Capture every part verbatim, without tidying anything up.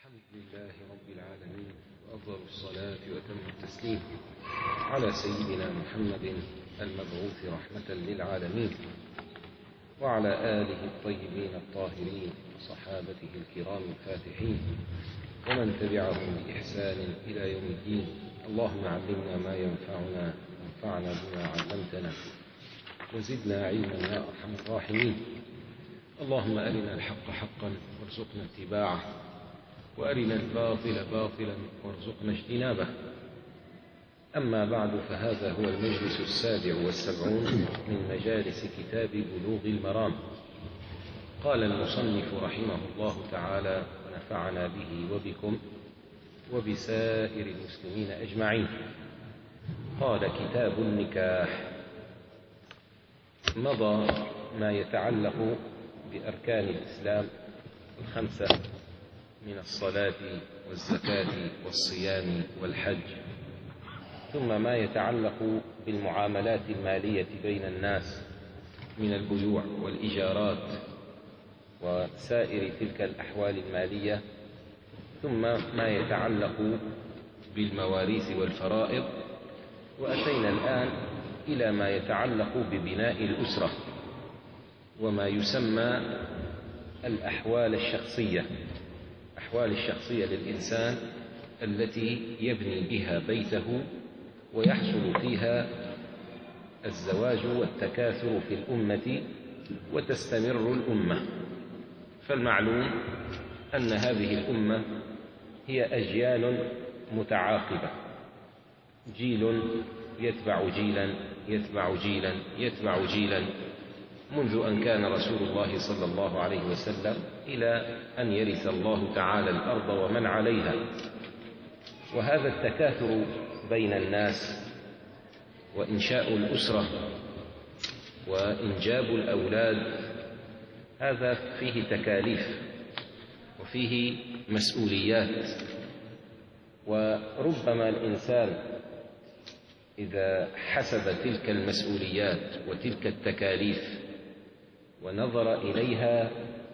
الحمد لله رب العالمين، وأفضل الصلاة وأتم التسليم على سيدنا محمد المبعوث رحمة للعالمين، وعلى آله الطيبين الطاهرين وصحابته الكرام الفاتحين ومن تبعهم بإحسان إلى يوم الدين. اللهم علمنا ما ينفعنا وانفعنا بما علمتنا وزدنا علما يا أرحم الراحمين. اللهم أرنا الحق حقا وارزقنا اتباعه، وأرنا الباطل باطلا وارزقنا اجتنابه. أما بعد، فهذا هو المجلس السابع والسبعون من مجالس كتاب بلوغ المرام. قال المصنف رحمه الله تعالى ونفعنا به وبكم وبسائر المسلمين أجمعين. قال: كتاب النكاح. مضى ما يتعلق بأركان الإسلام الخمسة من الصلاة والزكاة والصيام والحج، ثم ما يتعلق بالمعاملات المالية بين الناس من البيوع والإيجارات وسائر تلك الأحوال المالية، ثم ما يتعلق بالمواريث والفرائض، وأتينا الآن إلى ما يتعلق ببناء الأسرة وما يسمى الأحوال الشخصية، أحوال الشخصية للإنسان التي يبني بها بيته ويحصل فيها الزواج والتكاثر في الأمة وتستمر الأمة. فالمعلوم أن هذه الأمة هي أجيال متعاقبة، جيل يتبع جيلا يتبع جيلا يتبع جيلا منذ أن كان رسول الله صلى الله عليه وسلم إلى أن يرث الله تعالى الأرض ومن عليها. وهذا التكاثر بين الناس وإنشاء الأسرة وإنجاب الأولاد هذا فيه تكاليف وفيه مسؤوليات، وربما الإنسان إذا حسب تلك المسؤوليات وتلك التكاليف ونظر إليها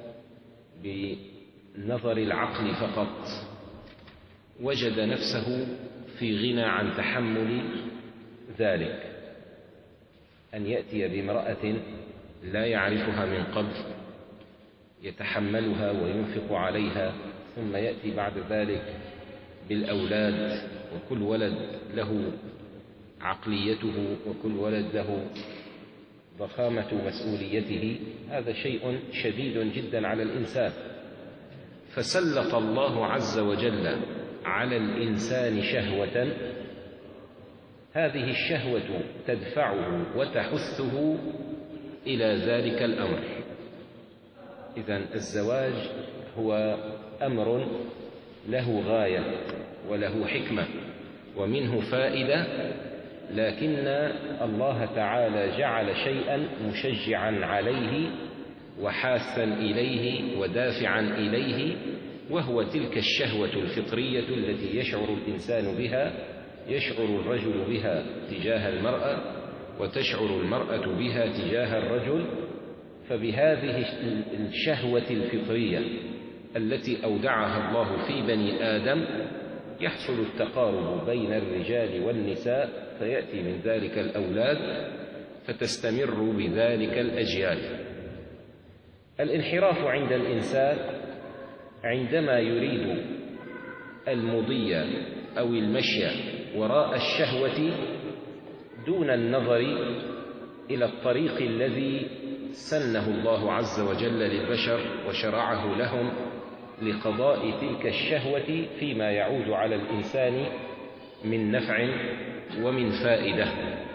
بنظر العقل فقط وجد نفسه في غنى عن تحمل ذلك. أن يأتي بامرأة لا يعرفها من قبل يتحملها وينفق عليها، ثم يأتي بعد ذلك بالأولاد، وكل ولد له عقليته وكل ولد له ضخامة مسؤوليته، هذا شيء شديد جدا على الإنسان. فسلط الله عز وجل على الإنسان شهوة، هذه الشهوة تدفعه وتحثه إلى ذلك الأمر. إذن الزواج هو أمر له غاية وله حكمة ومنه فائدة، لكن الله تعالى جعل شيئا مشجعا عليه وحاثا إليه ودافعا إليه، وهو تلك الشهوة الفطرية التي يشعر الإنسان بها، يشعر الرجل بها تجاه المرأة وتشعر المرأة بها تجاه الرجل. فبهذه الشهوة الفطرية التي أودعها الله في بني آدم يحصل التقارب بين الرجال والنساء، فيأتي من ذلك الأولاد فتستمر بذلك الأجيال. الانحراف عند الإنسان عندما يريد المضي أو المشي وراء الشهوة دون النظر إلى الطريق الذي سنه الله عز وجل للبشر وشرعه لهم لقضاء تلك الشهوة فيما يعود على الإنسان من نفع ومن فائدة.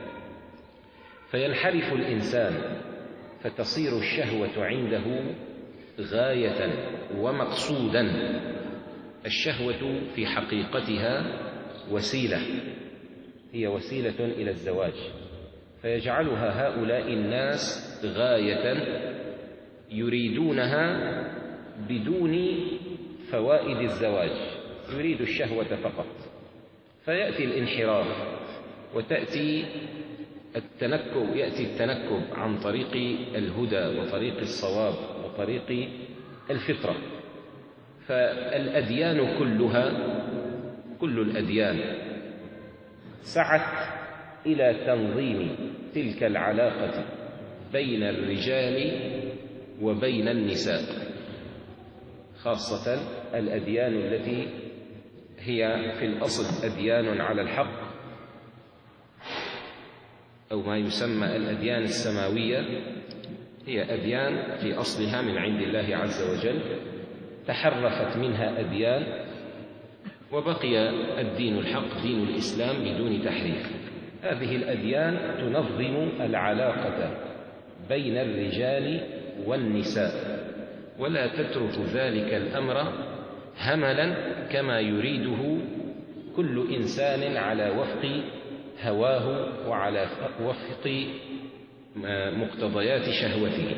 فينحرف الإنسان فتصير الشهوة عنده غاية ومقصودا. الشهوة في حقيقتها وسيلة، هي وسيلة إلى الزواج، فيجعلها هؤلاء الناس غاية يريدونها بدون فوائد الزواج، يريد الشهوة فقط. فيأتي الانحراف وتأتي التنكب، يأتي التنكب عن طريق الهدى وطريق الصواب وطريق الفطرة، فالأديان كلها، كل الأديان سعت إلى تنظيم تلك العلاقة بين الرجال وبين النساء، خاصة الأديان التي هي في الأصل أديان على الحق، أو ما يسمى الأديان السماوية، هي أديان في أصلها من عند الله عز وجل، تحرفت منها أديان وبقي الدين الحق دين الإسلام بدون تحريف. هذه الأديان تنظم العلاقة بين الرجال والنساء، ولا تترك ذلك الأمر هملا كما يريده كل إنسان على وفق هواه وعلى وفق مقتضيات شهوته.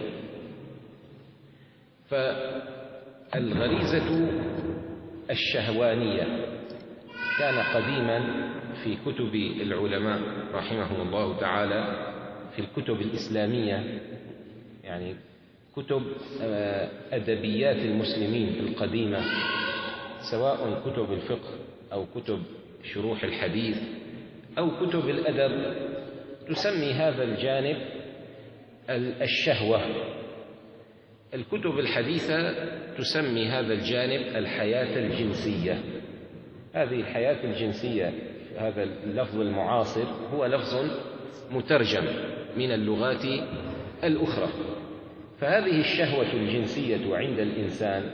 فالغريزة الشهوانية كان قديما في كتب العلماء رحمهم الله تعالى، في الكتب الإسلامية، يعني كتب أدبيات المسلمين القديمة، سواء كتب الفقه أو كتب شروح الحديث أو كتب الأدب، تسمي هذا الجانب الشهوة. الكتب الحديثة تسمي هذا الجانب الحياة الجنسية. هذه الحياة الجنسية، هذا اللفظ المعاصر هو لفظ مترجم من اللغات الأخرى. فهذه الشهوة الجنسية عند الإنسان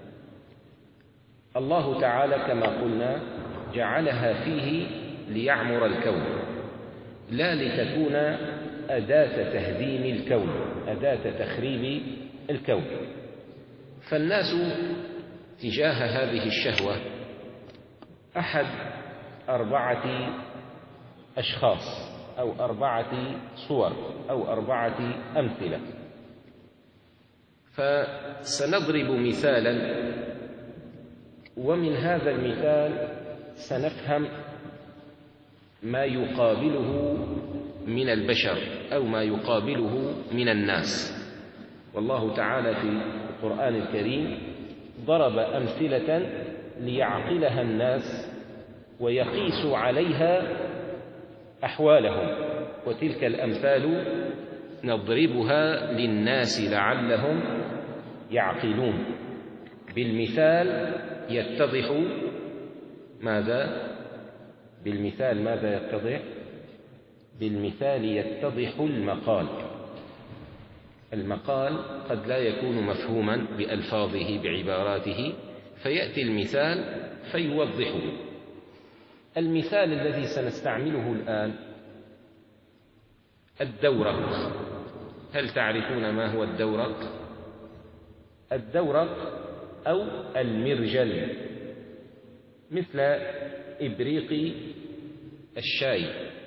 الله تعالى كما قلنا جعلها فيه ليعمر الكون، لا لتكون أداة تهديم الكون، أداة تخريب الكون. فالناس تجاه هذه الشهوة أحد أربعة أشخاص أو أربعة صور أو أربعة أمثلة. فسنضرب مثالا، ومن هذا المثال سنفهم ما يقابله من البشر أو ما يقابله من الناس. والله تعالى في القرآن الكريم ضرب أمثلة ليعقلها الناس ويقيسوا عليها أحوالهم، وتلك الأمثال نضربها للناس لعلهم يعقلون. بالمثال يتضح ماذا؟ بالمثال ماذا يتضح؟ بالمثال يتضح المقال. المقال قد لا يكون مفهوما بألفاظه بعباراته، فيأتي المثال فيوضحه. المثال الذي سنستعمله الآن الدورق. هل تعرفون ما هو الدورق؟ الدورق أو المرجل مثل إبريق الشاي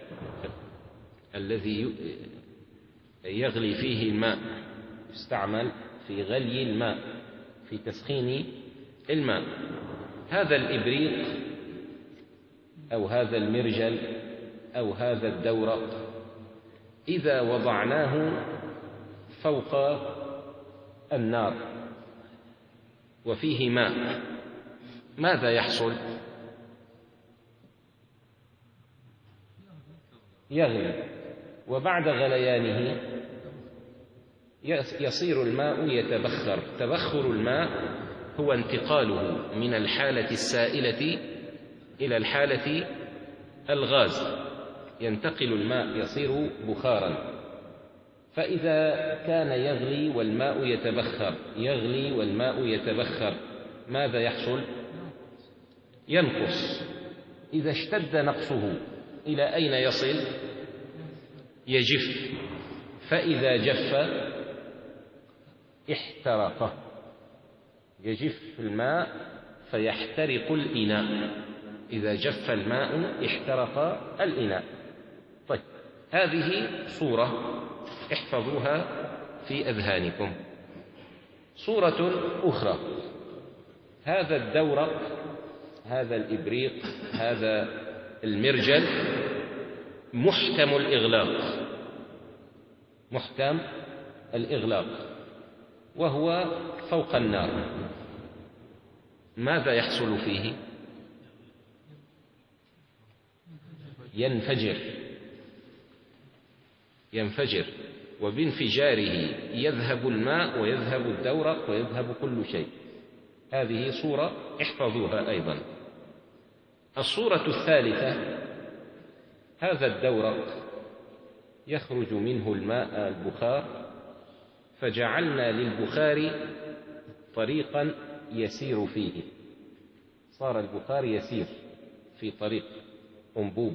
الذي يغلي فيه الماء، يستعمل في غلي الماء، في تسخين الماء. هذا الإبريق أو هذا المرجل أو هذا الدورق إذا وضعناه فوق النار وفيه ماء ماذا يحصل؟ يغلي، وبعد غليانه يصير الماء يتبخر. تبخر الماء هو انتقاله من الحالة السائلة إلى الحالة الغاز، ينتقل الماء يصير بخارا. فإذا كان يغلي والماء يتبخر، يغلي والماء يتبخر، ماذا يحصل؟ ينقص. إذا اشتد نقصه إلى أين يصل؟ يجف. فإذا جف احترق، يجف الماء فيحترق الإناء. إذا جف الماء احترق الإناء. طيب، هذه صورة احفظوها في أذهانكم. صورة أخرى، هذا الدورق، هذا الإبريق، هذا المرجل محكم الإغلاق، محكم الإغلاق، وهو فوق النار. ماذا يحصل فيه؟ ينفجر ينفجر وبانفجاره يذهب الماء ويذهب الدورق ويذهب كل شيء. هذه صورة احفظوها أيضا. الصورة الثالثة: هذا الدورق يخرج منه الماء البخار، فجعلنا للبخار طريقا يسير فيه، صار البخار يسير في طريق أنبوب.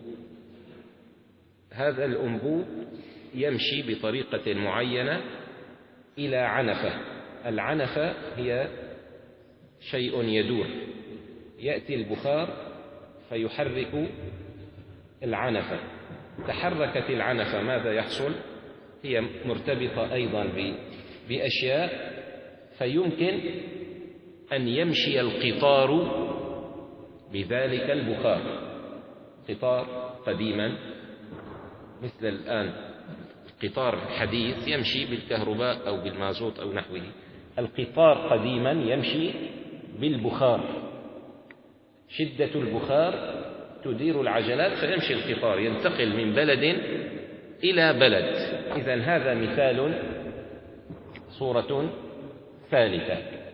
هذا الأنبوب يمشي بطريقة معينة إلى عنفة. العنفة هي شيء يدور، يأتي البخار فيحرك العنفة. تحركت العنفة ماذا يحصل؟ هي مرتبطة أيضا بأشياء، فيمكن أن يمشي القطار بذلك البخار. قطار قديما مثل الآن قطار حديث يمشي بالكهرباء أو بالمازوت أو نحوه. القطار قديما يمشي بالبخار، شدة البخار تدير العجلات فيمشي القطار، ينتقل من بلد إلى بلد. إذن هذا مثال، صورة ثالثة.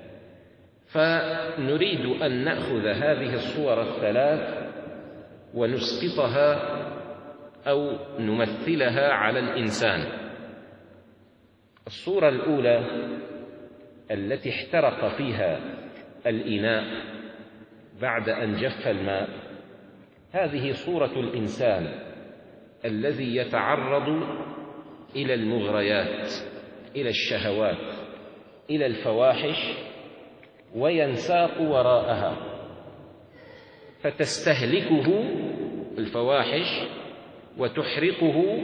فنريد أن نأخذ هذه الصور الثلاث ونسقطها أو نمثلها على الإنسان. الصورة الأولى التي احترق فيها الإناء بعد أن جف الماء، هذه صورة الإنسان الذي يتعرض إلى المغريات، إلى الشهوات، إلى الفواحش، وينساق وراءها فتستهلكه الفواحش وتحرقه،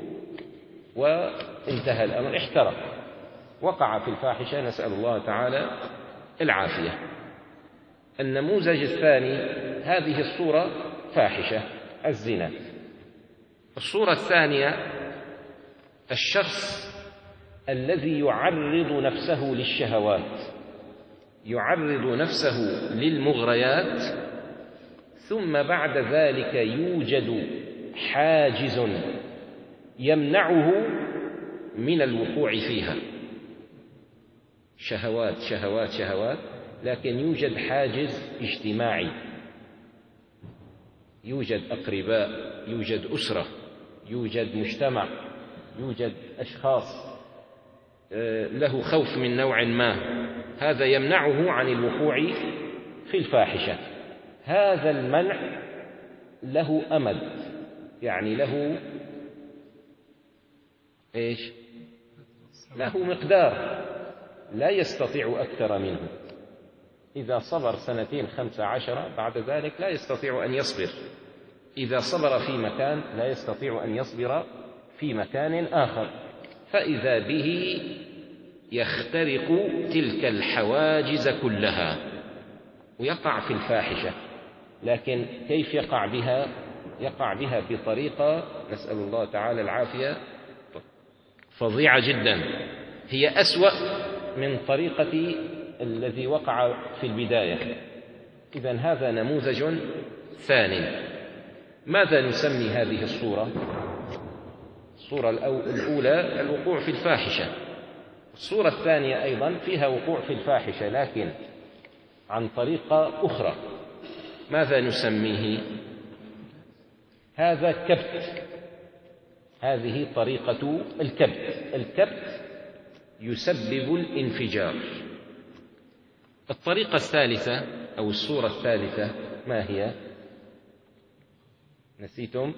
وانتهى الأمر، احترق، وقع في الفاحشة، نسأل الله تعالى العافية. النموذج الثاني: هذه الصورة فاحشة، الزنا. الصورة الثانية: الشخص الذي يعرض نفسه للشهوات، يعرض نفسه للمغريات، ثم بعد ذلك يوجد حاجز يمنعه من الوقوع فيها. شهوات شهوات شهوات، لكن يوجد حاجز اجتماعي، يوجد أقرباء، يوجد أسرة، يوجد مجتمع، يوجد أشخاص له خوف من نوع ما، هذا يمنعه عن الوقوع في الفاحشة. هذا المنع له أمد، يعني له إيش؟ له مقدار لا يستطيع أكثر منه. إذا صبر سنتين خمسة عشرة بعد ذلك لا يستطيع أن يصبر. إذا صبر في مكان لا يستطيع أن يصبر في مكان آخر، فإذا به يخترق تلك الحواجز كلها ويقع في الفاحشة. لكن كيف يقع بها؟ يقع بها بطريقة، نسأل الله تعالى العافية، فظيعة جدا، هي أسوأ من طريقة الذي وقع في البداية. إذن هذا نموذج ثاني. ماذا نسمي هذه الصورة؟ الصورة الأولى الوقوع في الفاحشة، الصورة الثانية أيضا فيها وقوع في الفاحشة لكن عن طريقة أخرى. ماذا نسميه؟ هذا كبت، هذه طريقة الكبت. الكبت يسبب الانفجار. الطريقة الثالثة أو الصورة الثالثة ما هي؟ نسيتم؟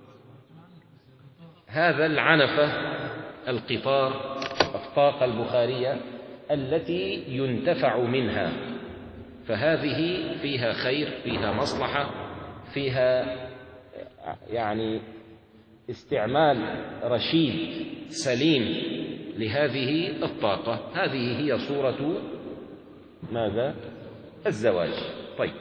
هذا العنفة، القطار، الطاقة البخارية التي ينتفع منها، فهذه فيها خير، فيها مصلحة، فيها يعني استعمال رشيد سليم لهذه الطاقة. هذه هي صورة ماذا؟ الزواج. طيب،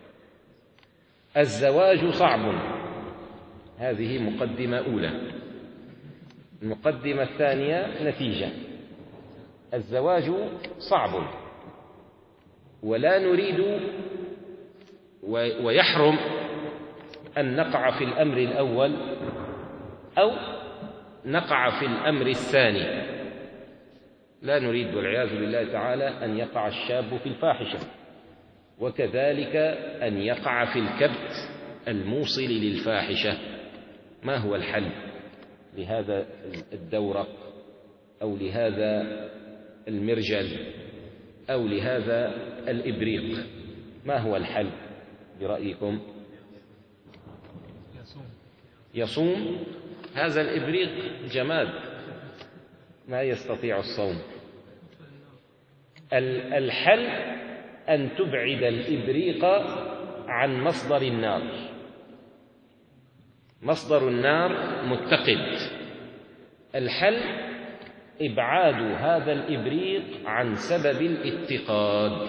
الزواج صعب، هذه مقدمة أولى. المقدمة الثانية نتيجة. الزواج صعب، ولا نريد ويحرم أن نقع في الأمر الأول أو نقع في الأمر الثاني. لا نريد والعياذ بالله تعالى أن يقع الشاب في الفاحشة، وكذلك أن يقع في الكبت الموصل للفاحشة. ما هو الحل لهذا الدورق أو لهذا المرجل أو لهذا الإبريق؟ ما هو الحل برأيكم؟ يصوم. هذا الإبريق جماد ما يستطيع الصوم. الحل أن تبعد الإبريق عن مصدر النار. مصدر النار متقد. الحل إبعاد هذا الإبريق عن سبب الاتقاد.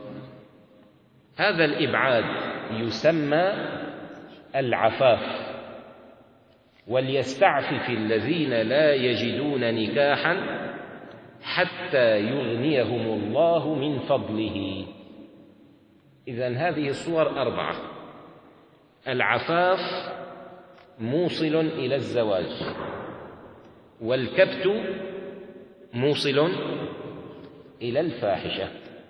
هذا الإبعاد يسمى العفاف. وليستعفف الذين لا يجدون نكاحا حتى يغنيهم الله من فضله. إذن هذه الصور أربعة: العفاف موصل إلى الزواج، والكبت موصل إلى الفاحشة.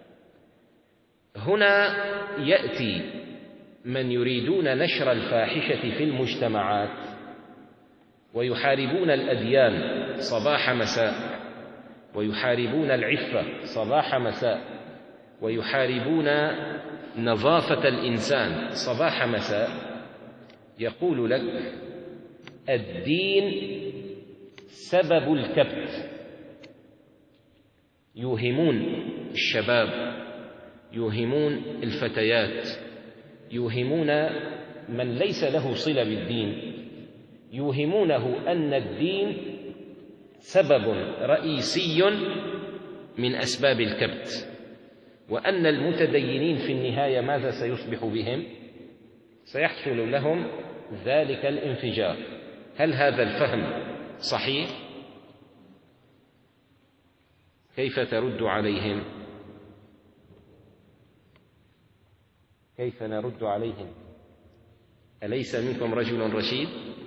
هنا يأتي من يريدون نشر الفاحشة في المجتمعات ويحاربون الأديان صباح مساء، ويحاربون العفة صباح مساء، ويحاربون نظافة الإنسان صباح مساء. يقول لك الدين سبب الكبت. يوهمون الشباب، يوهمون الفتيات، يوهمون من ليس له صلة بالدين، يوهمونه أن الدين سبب رئيسي من أسباب الكبت، وأن المتدينين في النهاية ماذا سيصبح بهم؟ سيحصل لهم ذلك الانفجار. هل هذا الفهم صحيح؟ كيف ترد عليهم؟ كيف نرد عليهم؟ أليس منكم رجل رشيد؟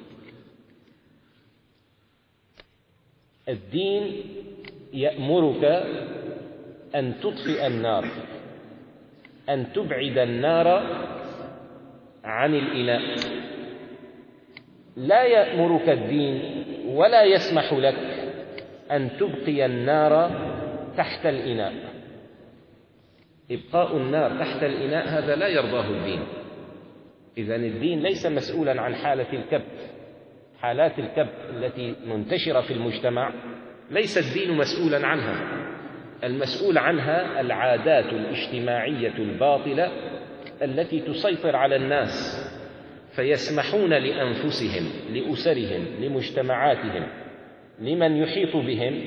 الدين يأمرك أن تطفئ النار، أن تبعد النار عن الإناء. لا يأمرك الدين ولا يسمح لك أن تبقي النار تحت الإناء. إبقاء النار تحت الإناء هذا لا يرضاه الدين. إذن الدين ليس مسؤولا عن حالة الكبت. حالات الكبت التي منتشرة في المجتمع ليس الدين مسؤولا عنها. المسؤول عنها العادات الاجتماعية الباطلة التي تسيطر على الناس، فيسمحون لأنفسهم، لأسرهم، لمجتمعاتهم، لمن يحيط بهم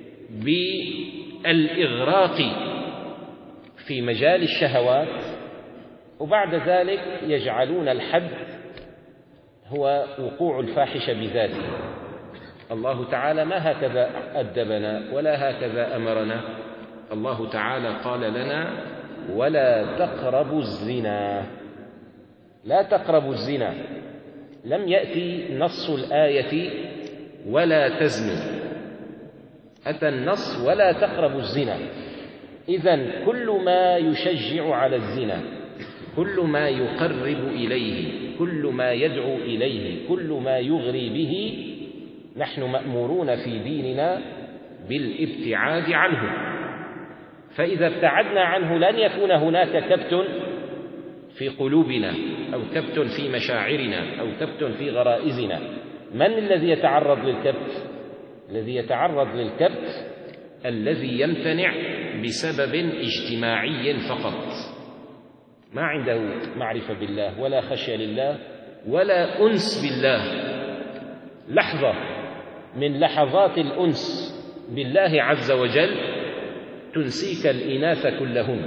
بالإغراق في مجال الشهوات، وبعد ذلك يجعلون الحد هو وقوع الفاحشة بذاته. الله تعالى ما هكذا أدبنا ولا هكذا أمرنا. الله تعالى قال لنا: ولا تقربوا الزنا. لا تقربوا الزنا. لم يأتي نص الآية ولا تزنوا، أتى النص ولا تقربوا الزنا. إذن كل ما يشجع على الزنا، كل ما يقرب إليه، كل ما يدعو إليه، كل ما يغري به، نحن مأمورون في ديننا بالابتعاد عنه. فإذا ابتعدنا عنه لن يكون هناك كبت في قلوبنا أو كبت في مشاعرنا أو كبت في غرائزنا. من الذي يتعرض للكبت؟ الذي يتعرض للكبت الذي يمتنع بسبب اجتماعي فقط، ما عنده معرفة بالله ولا خشية لله ولا أنس بالله. لحظة من لحظات الأنس بالله عز وجل تنسيك الإناث كلهن.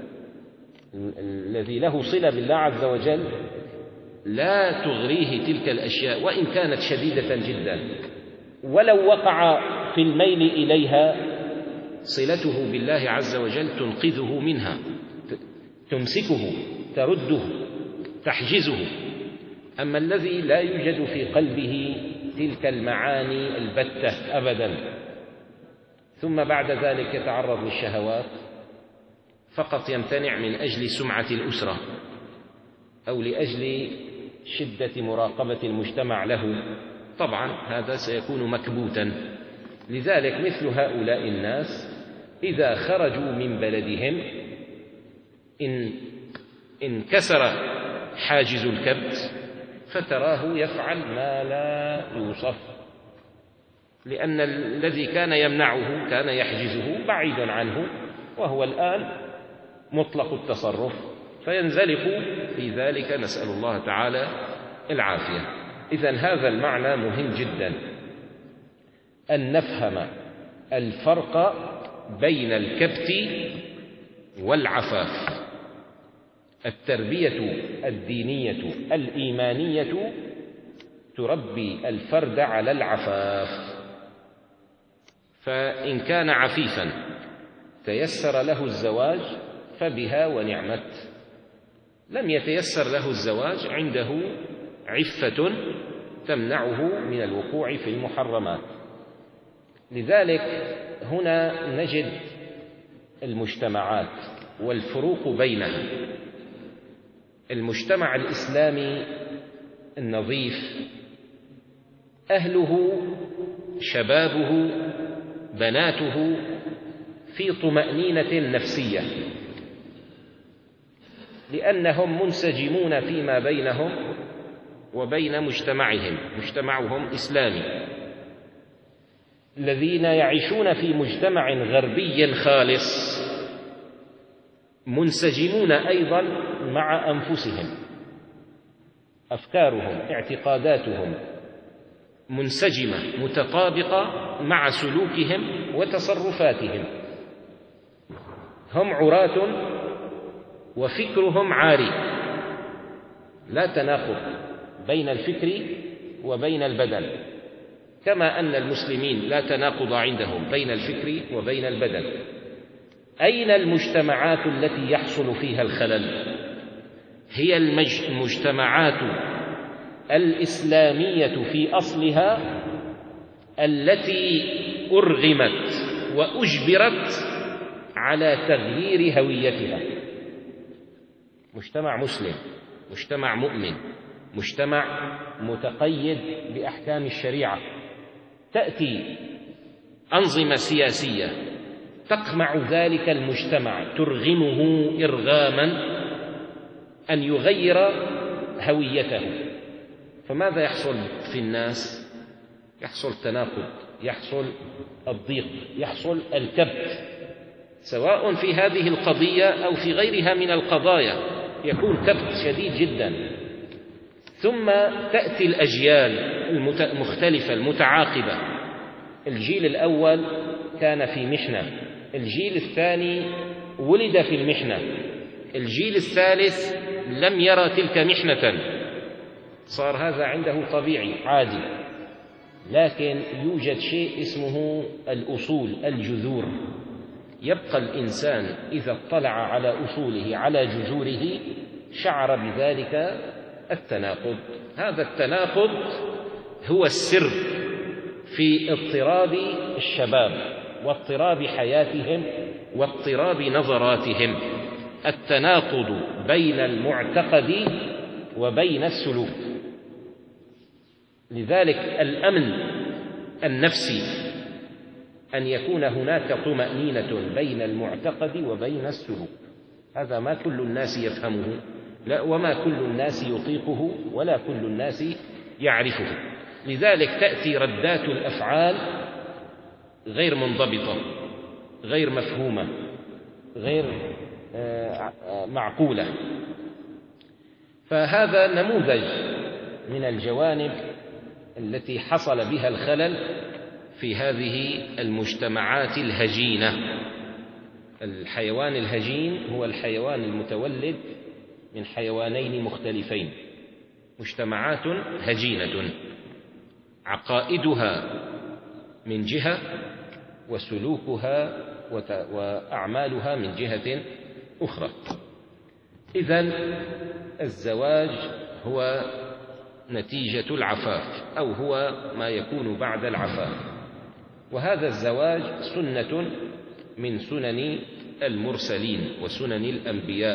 الذي له صلة بالله عز وجل لا تغريه تلك الأشياء وإن كانت شديدة جدا، ولو وقع في الميل إليها صلته بالله عز وجل تنقذه منها، تمسكه، ترده، تحجزه. أما الذي لا يوجد في قلبه تلك المعاني البتة أبدا، ثم بعد ذلك يتعرض للشهوات فقط، يمتنع من أجل سمعة الأسرة أو لأجل شدة مراقبة المجتمع له، طبعا هذا سيكون مكبوتا. لذلك مثل هؤلاء الناس إذا خرجوا من بلدهم إن انكسر حاجز الكبت فتراه يفعل ما لا يوصف، لأن الذي كان يمنعه كان يحجزه بعيدا عنه، وهو الآن مطلق التصرف، فينزلق في ذلك، نسأل الله تعالى العافية. إذن هذا المعنى مهم جدا، أن نفهم الفرق بين الكبت والعفاف. التربية الدينية الإيمانية تربي الفرد على العفاف، فإن كان عفيفا تيسر له الزواج فبها ونعمت، لم يتيسر له الزواج عنده عفة تمنعه من الوقوع في المحرمات. لذلك هنا نجد المجتمعات والفروق بينها. المجتمع الإسلامي النظيف أهله شبابه بناته في طمأنينة نفسية، لأنهم منسجمون فيما بينهم وبين مجتمعهم، مجتمعهم إسلامي. الذين يعيشون في مجتمع غربي خالص منسجمون أيضا مع أنفسهم، أفكارهم اعتقاداتهم منسجمة متطابقة مع سلوكهم وتصرفاتهم. هم عراة وفكرهم عاري، لا تناقض بين الفكر وبين البدن، كما أن المسلمين لا تناقض عندهم بين الفكر وبين البدن. أين المجتمعات التي يحصل فيها الخلل؟ هي المجتمعات الإسلامية في أصلها التي أرغمت وأجبرت على تغيير هويتها. مجتمع مسلم، مجتمع مؤمن، مجتمع متقيد بأحكام الشريعة، تأتي أنظمة سياسية تقمع ذلك المجتمع، ترغمه إرغاما أن يغير هويته، فماذا يحصل في الناس؟ يحصل تناقض، يحصل الضيق، يحصل الكبت، سواء في هذه القضية أو في غيرها من القضايا يكون كبت شديد جدا. ثم تأتي الأجيال المختلفة المتعاقبة، الجيل الأول كان في محنة، الجيل الثاني ولد في المحنة، الجيل الثالث لم يرى تلك محنة، صار هذا عنده طبيعي عادي. لكن يوجد شيء اسمه الأصول، الجذور. يبقى الإنسان إذا اطلع على أصوله على جذوره شعر بذلك التناقض. هذا التناقض هو السر في اضطراب الشباب واضطراب حياتهم واضطراب نظراتهم، التناقض بين المعتقد وبين السلوك. لذلك الأمن النفسي أن يكون هناك طمأنينة بين المعتقد وبين السلوك، هذا ما كل الناس يفهمه، لا وما كل الناس يطيقه ولا كل الناس يعرفه. لذلك تأتي ردات الأفعال غير منضبطة، غير مفهومة، غير معقولة. فهذا نموذج من الجوانب التي حصل بها الخلل في هذه المجتمعات الهجينة. الحيوان الهجين هو الحيوان المتولد من حيوانين مختلفين، مجتمعات هجينة عقائدها من جهة وسلوكها وأعمالها من جهة أخرى. إذن الزواج هو نتيجة العفاف، أو هو ما يكون بعد العفاف، وهذا الزواج سنة من سنن المرسلين وسنن الأنبياء،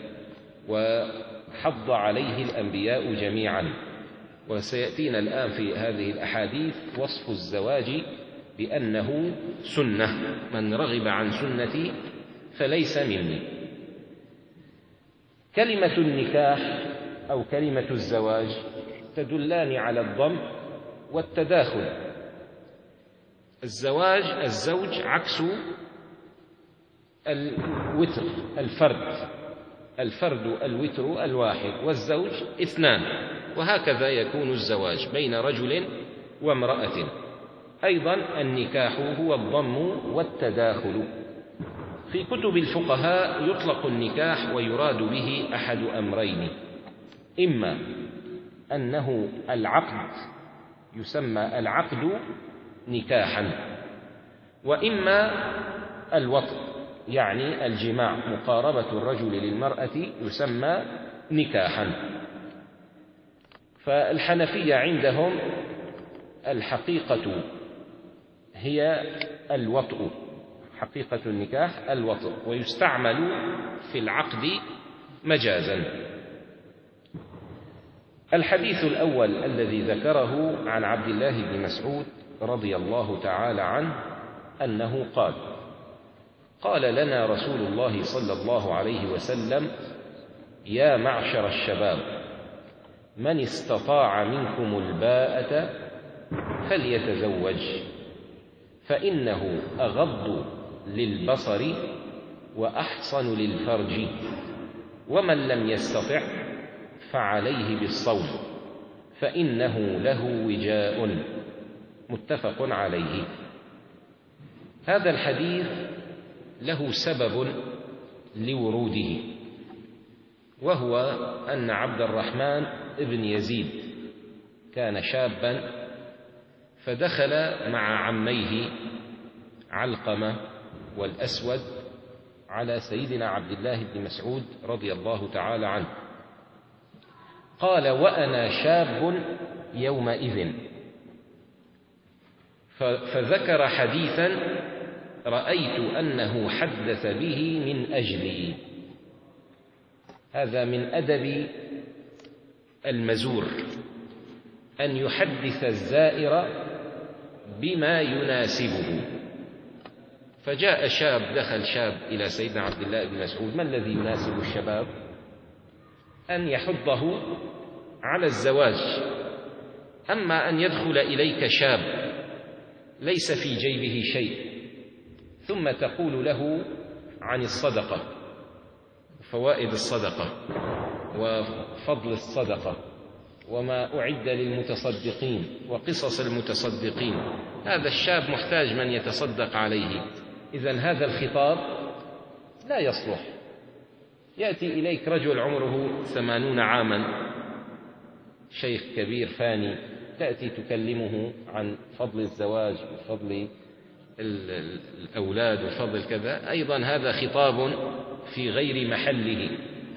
وحض عليه الأنبياء جميعا. وسيأتينا الآن في هذه الأحاديث وصف الزواج بأنه سنة، من رغب عن سنتي فليس مني. كلمة النكاح أو كلمة الزواج تدلان على الضم والتداخل. الزواج الزوج عكس الوتر الفرد، الفرد الوتر الواحد، والزوج اثنان، وهكذا يكون الزواج بين رجل وامرأة. أيضا النكاح هو الضم والتداخل. في كتب الفقهاء يطلق النكاح ويراد به أحد أمرين: إما أنه العقد يسمى العقد نكاحا، وإما الوطء يعني الجماع، مقاربة الرجل للمرأة يسمى نكاحا. فالحنفية عندهم الحقيقة هي الوطء، حقيقة النكاح الوطء، ويستعمل في العقد مجازا. الحديث الأول الذي ذكره عن عبد الله بن مسعود رضي الله تعالى عنه أنه قال: قال لنا رسول الله صلى الله عليه وسلم: يا معشر الشباب، من استطاع منكم الباءة فليتزوج، فإنه أغض للبصر وأحصن للفرج، ومن لم يستطع فعليه بالصوم فإنه له وجاء. متفق عليه. هذا الحديث له سبب لوروده، وهو أن عبد الرحمن ابن يزيد كان شابا، فدخل مع عميه علقمة والأسود على سيدنا عبد الله بن مسعود رضي الله تعالى عنه. قال: وأنا شاب يومئذ، فذكر حديثا رأيت أنه حدث به من أجلي. هذا من أدب المزور أن يحدث الزائر بما يناسبه. فجاء شاب، دخل شاب إلى سيدنا عبد الله بن مسعود: ما الذي يناسب الشباب؟ أن يحضه على الزواج. أما أن يدخل إليك شاب ليس في جيبه شيء ثم تقول له عن الصدقة وفوائد الصدقة وفضل الصدقة وما أعد للمتصدقين وقصص المتصدقين، هذا الشاب محتاج من يتصدق عليه. إذن هذا الخطاب لا يصلح. يأتي إليك رجل عمره ثمانون عاما، شيخ كبير فاني، تأتي تكلمه عن فضل الزواج وفضل الأولاد وفضل كذا، أيضا هذا خطاب في غير محله.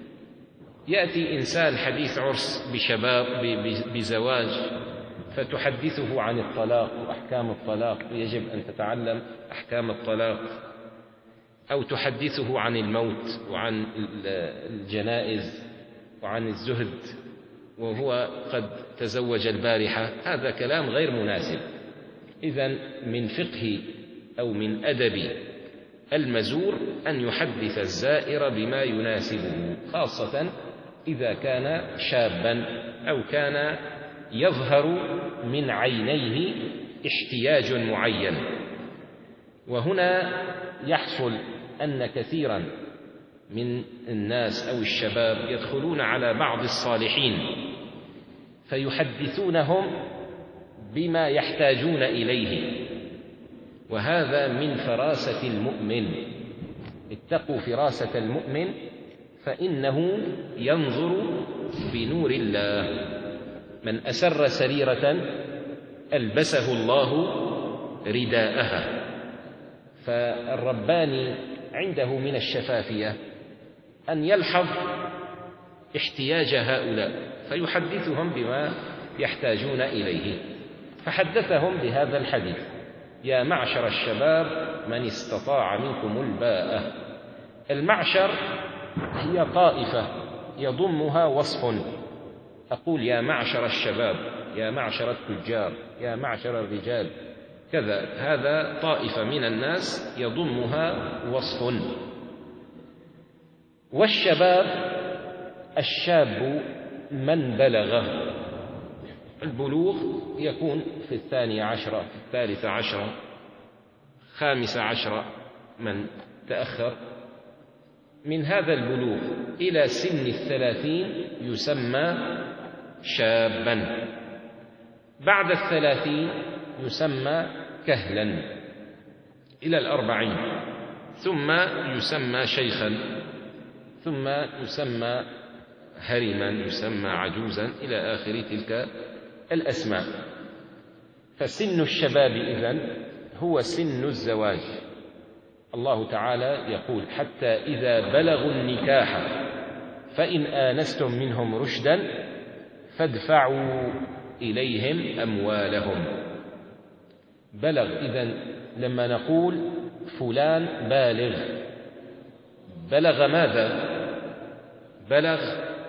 يأتي إنسان حديث عرس بشباب بزواج فتحدثه عن الطلاق وأحكام الطلاق، ويجب أن تتعلم أحكام الطلاق، أو تحدثه عن الموت وعن الجنائز وعن الزهد وهو قد تزوج البارحة. هذا كلام غير مناسب. إذن من فقه أو من أدب المزور أن يحدث الزائر بما يناسبه، خاصة إذا كان شابا أو كان يظهر من عينيه احتياج معين. وهنا يحصل أن كثيرا من الناس أو الشباب يدخلون على بعض الصالحين فيحدثونهم بما يحتاجون إليه، وهذا من فراسة المؤمن. اتقوا فراسة المؤمن فإنه ينظر بنور الله. من أسر سريرة ألبسه الله رداءها. فالرباني عنده من الشفافية أن يلحظ احتياج هؤلاء فيحدثهم بما يحتاجون إليه. فحدثهم بهذا الحديث: يا معشر الشباب من استطاع منكم الباءة. المعشر هي طائفة يضمها وصف، أقول يا معشر الشباب، يا معشر التجار، يا معشر الرجال، كذا، هذا طائفة من الناس يضمها وصف. والشباب الشاب من بلغ. البلوغ يكون في الثانية عشرة، في الثالثة عشرة، خامسة عشرة من تأخر. من هذا البلوغ إلى سن الثلاثين يسمى شابا، بعد الثلاثين يسمى كهلا إلى الأربعين، ثم يسمى شيخا، ثم يسمى هرما، يسمى عجوزا، إلى آخر تلك الأسماء. فسن الشباب إذن هو سن الزواج. الله تعالى يقول: حتى إذا بلغوا النكاح فإن آنستم منهم رشدا فادفعوا إليهم أموالهم. بلغ، إذن لما نقول فلان بالغ، بلغ ماذا؟ بلغ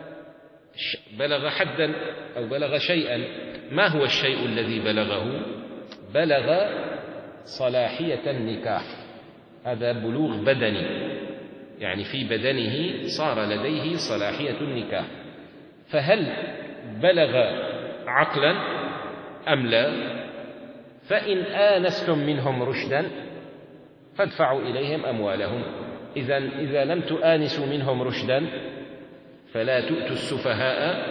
بلغ حدا أو بلغ شيئا. ما هو الشيء الذي بلغه؟ بلغ صلاحية النكاح، هذا بلوغ بدني، يعني في بدنه صار لديه صلاحية النكاح. فهل بلغ عقلا أم لا؟ فإن آنستم منهم رشدا فادفعوا إليهم أموالهم. إذن إذا لم تآنسوا منهم رشدا فلا تؤتوا السفهاء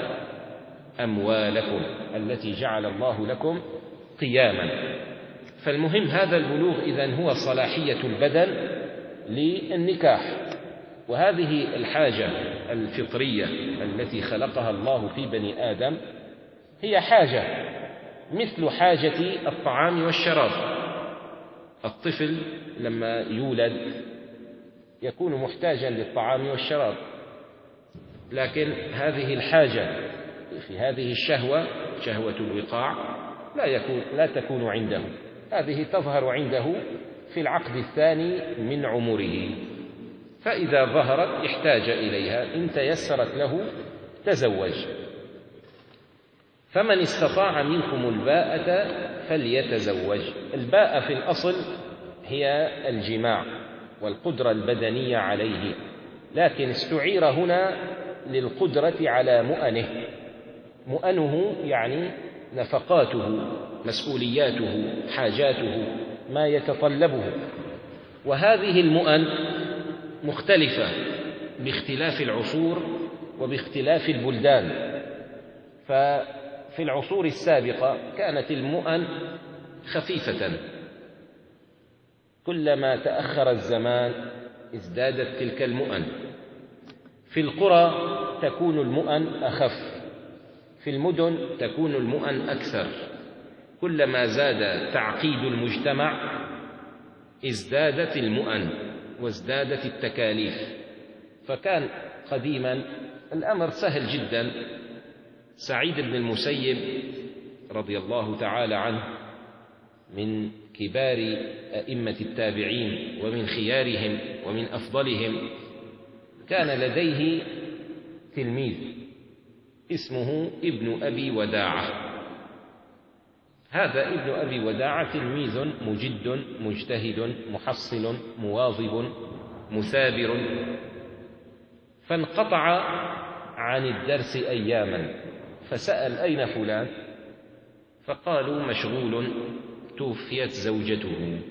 أموالكم التي جعل الله لكم قياما. فالمهم هذا البلوغ إذن هو صلاحية البدن للنكاح. وهذه الحاجة الفطرية التي خلقها الله في بني آدم هي حاجة مثل حاجة الطعام والشراب. الطفل لما يولد يكون محتاجا للطعام والشراب، لكن هذه الحاجة في هذه الشهوة، شهوة الوقاع، لا يكون لا تكون عنده، هذه تظهر عنده في العقد الثاني من عمره، فإذا ظهرت احتاج إليها، إن تيسرت له تزوج. فمن استطاع منكم الباءة فليتزوج. الباءة في الأصل هي الجماع والقدرة البدنية عليه، لكن استعير هنا للقدرة على مؤنه. مؤنه يعني نفقاته، مسؤولياته، حاجاته، ما يتطلبه. وهذه المؤن مختلفة باختلاف العصور وباختلاف البلدان. ففي العصور السابقة كانت المؤن خفيفة، كلما تأخر الزمان ازدادت تلك المؤن. في القرى تكون المؤن أخف، في المدن تكون المؤن أكثر. كلما زاد تعقيد المجتمع ازدادت المؤن وازدادت التكاليف. فكان قديما الأمر سهل جدا. سعيد بن المسيب رضي الله تعالى عنه من كبار أئمة التابعين ومن خيارهم ومن أفضلهم، كان لديه تلميذ اسمه ابن أبي وداعة. هذا ابن أبي وداعة تلميذ مجد مجتهد محصل مواظب مثابر، فانقطع عن الدرس أياما، فسأل: أين فلان؟ فقالوا: مشغول، توفيت زوجته.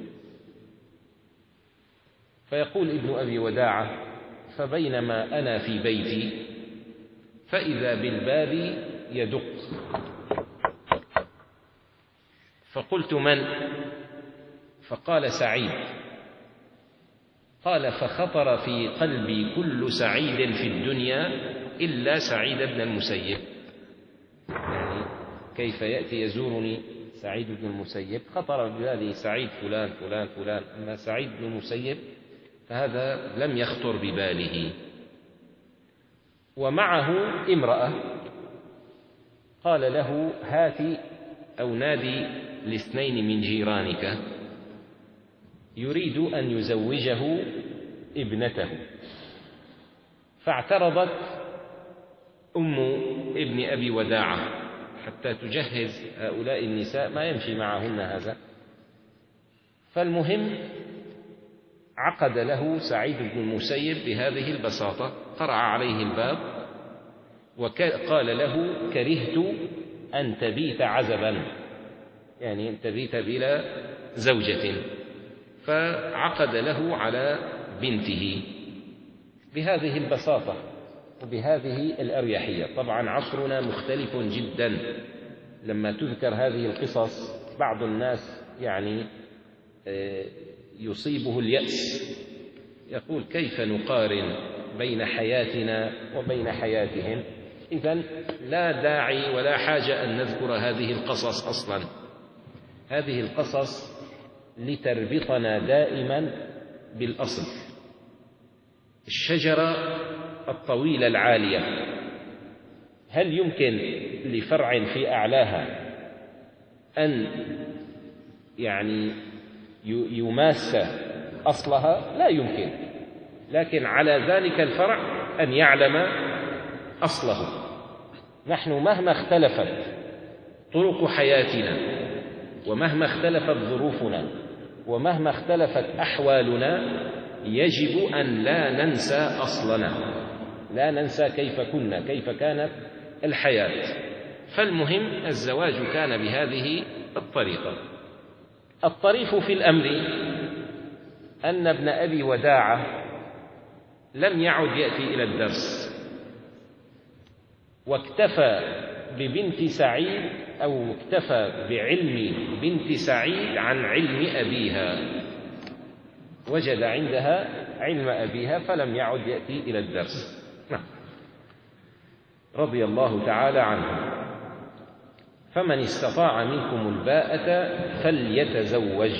فيقول ابن أبي وداعة: فبينما أنا في بيتي فإذا بالباب يدق، فقلت: من؟ فقال: سعيد. قال: فخطر في قلبي كل سعيد في الدنيا إلا سعيد بن المسيب. يعني كيف يأتي يزورني سعيد بن المسيب؟ خطر ببالي سعيد فلان فلان فلان، أما سعيد بن المسيب فهذا لم يخطر بباله. ومعه امرأة، قال له هات أو نادي لاثنين من جيرانك يريد أن يزوجه ابنته. فاعترضت أم ابن أبي وداعة حتى تجهز هؤلاء النساء، ما يمشي معهن هذا. فالمهم عقد له سعيد بن المسيب بهذه البساطة، قرع عليه الباب وقال له كرهت أن تبيت عزبا، يعني أن تبيت بلا زوجة، فعقد له على بنته بهذه البساطة وبهذه الأريحية. طبعا عصرنا مختلف جدا، لما تذكر هذه القصص بعض الناس يعني يصيبه اليأس، يقول كيف نقارن بين حياتنا وبين حياتهم؟ إذن لا داعي ولا حاجة أن نذكر هذه القصص أصلا. هذه القصص لتربطنا دائما بالأصل. الشجرة الطويلة العالية هل يمكن لفرع في أعلاها أن يعني يماس أصلها؟ لا يمكن، لكن على ذلك الفرع أن يعلم أصله. نحن مهما اختلفت طرق حياتنا ومهما اختلفت ظروفنا ومهما اختلفت أحوالنا يجب أن لا ننسى أصلنا، لا ننسى كيف كنا، كيف كانت الحياة. فالمهم الزواج كان بهذه الطريقة. الطريف في الأمر أن ابن أبي وداعة لم يعد يأتي إلى الدرس، واكتفى ببنت سعيد أو اكتفى بعلم بنت سعيد عن علم أبيها، وجد عندها علم أبيها فلم يعد يأتي إلى الدرس. رضي الله تعالى عنه. فمن استطاع منكم الباءة فليتزوج.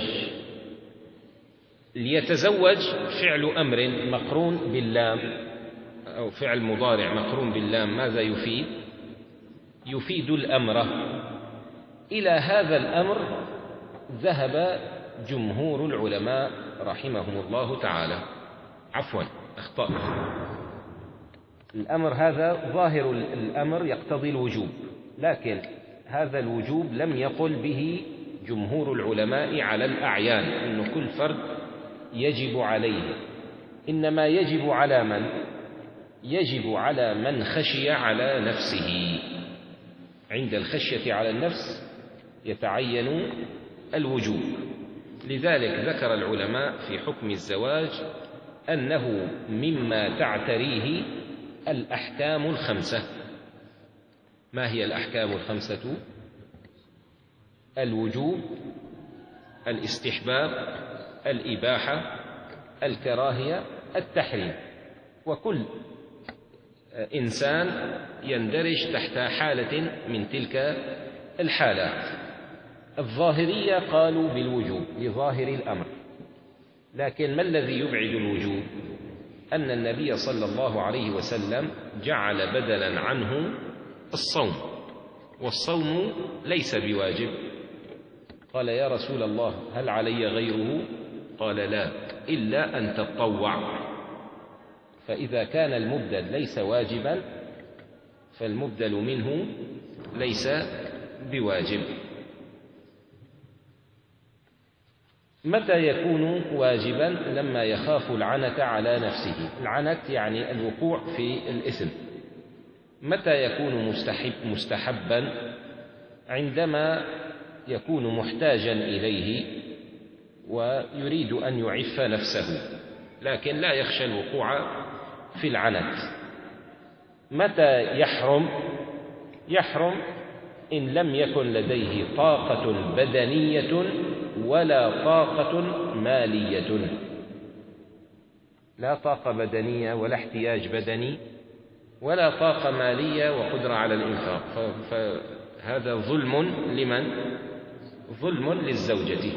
ليتزوج فعل أمر مقرون باللام أو فعل مضارع مقرون باللام، ماذا يفيد؟ يفيد الأمر. إلى هذا الأمر ذهب جمهور العلماء رحمهم الله تعالى. عفوا أخطأت، الأمر هذا ظاهر الأمر يقتضي الوجوب، لكن هذا الوجوب لم يقل به جمهور العلماء على الأعيان أن كل فرد يجب عليه، إنما يجب على من؟ يجب على من خشي على نفسه. عند الخشية على النفس يتعين الوجوب. لذلك ذكر العلماء في حكم الزواج أنه مما تعتريه الأحكام الخمسة. ما هي الأحكام الخمسة؟ الوجوب، الاستحباب، الإباحة، الكراهية، التحريم. وكل إنسان يندرج تحت حالة من تلك الحالات. الظاهرية قالوا بالوجوب لظاهر الأمر، لكن ما الذي يبعد الوجوب؟ أن النبي صلى الله عليه وسلم جعل بدلا عنه الصوم، والصوم ليس بواجب. قال يا رسول الله هل علي غيره؟ قال لا، إلا أن تطوع. فإذا كان المبدل ليس واجبا فالمبدل منه ليس بواجب. متى يكون واجبا؟ لما يخاف العنت على نفسه. العنت يعني الوقوع في الإثم. متى يكون مستحب مستحبا؟ عندما يكون محتاجا إليه ويريد أن يعف نفسه لكن لا يخشى الوقوع في العنت. متى يحرم؟ يحرم إن لم يكن لديه طاقة بدنية ولا طاقة مالية. لا طاقة بدنية ولا احتياج بدني ولا طاقة مالية وقدرة على الإنفاق، فهذا ظلم لمن؟ ظلم للزوجة.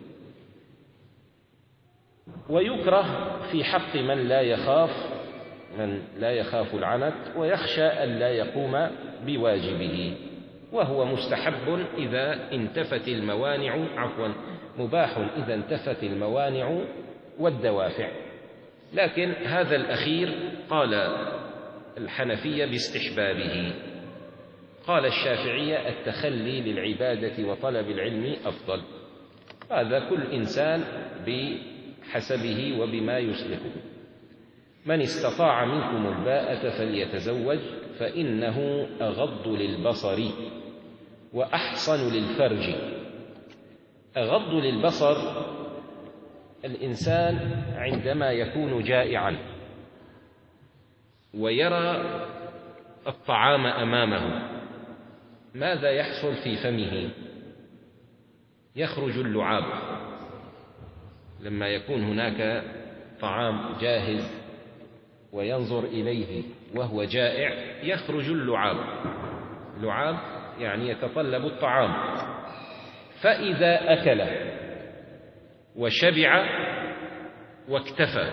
ويكره في حق من لا يخاف من لا يخاف العنت ويخشى أن لا يقوم بواجبه، وهو مستحب إذا انتفت الموانع عفوا مباح إذا انتفت الموانع والدوافع. لكن هذا الأخير قال الحنفية باستحبابه، قال الشافعية التخلي للعبادة وطلب العلم أفضل. هذا كل إنسان بحسبه وبما يصلحه. من استطاع منكم الباءة فليتزوج فإنه أغض للبصر وأحصن للفرج. أغض للبصر الإنسان عندما يكون جائعا ويرى الطعام أمامه ماذا يحصل في فمه؟ يخرج اللعاب. لما يكون هناك طعام جاهز وينظر إليه وهو جائع يخرج اللعاب. اللعاب يعني يتطلب الطعام. فإذا أكل وشبع واكتفى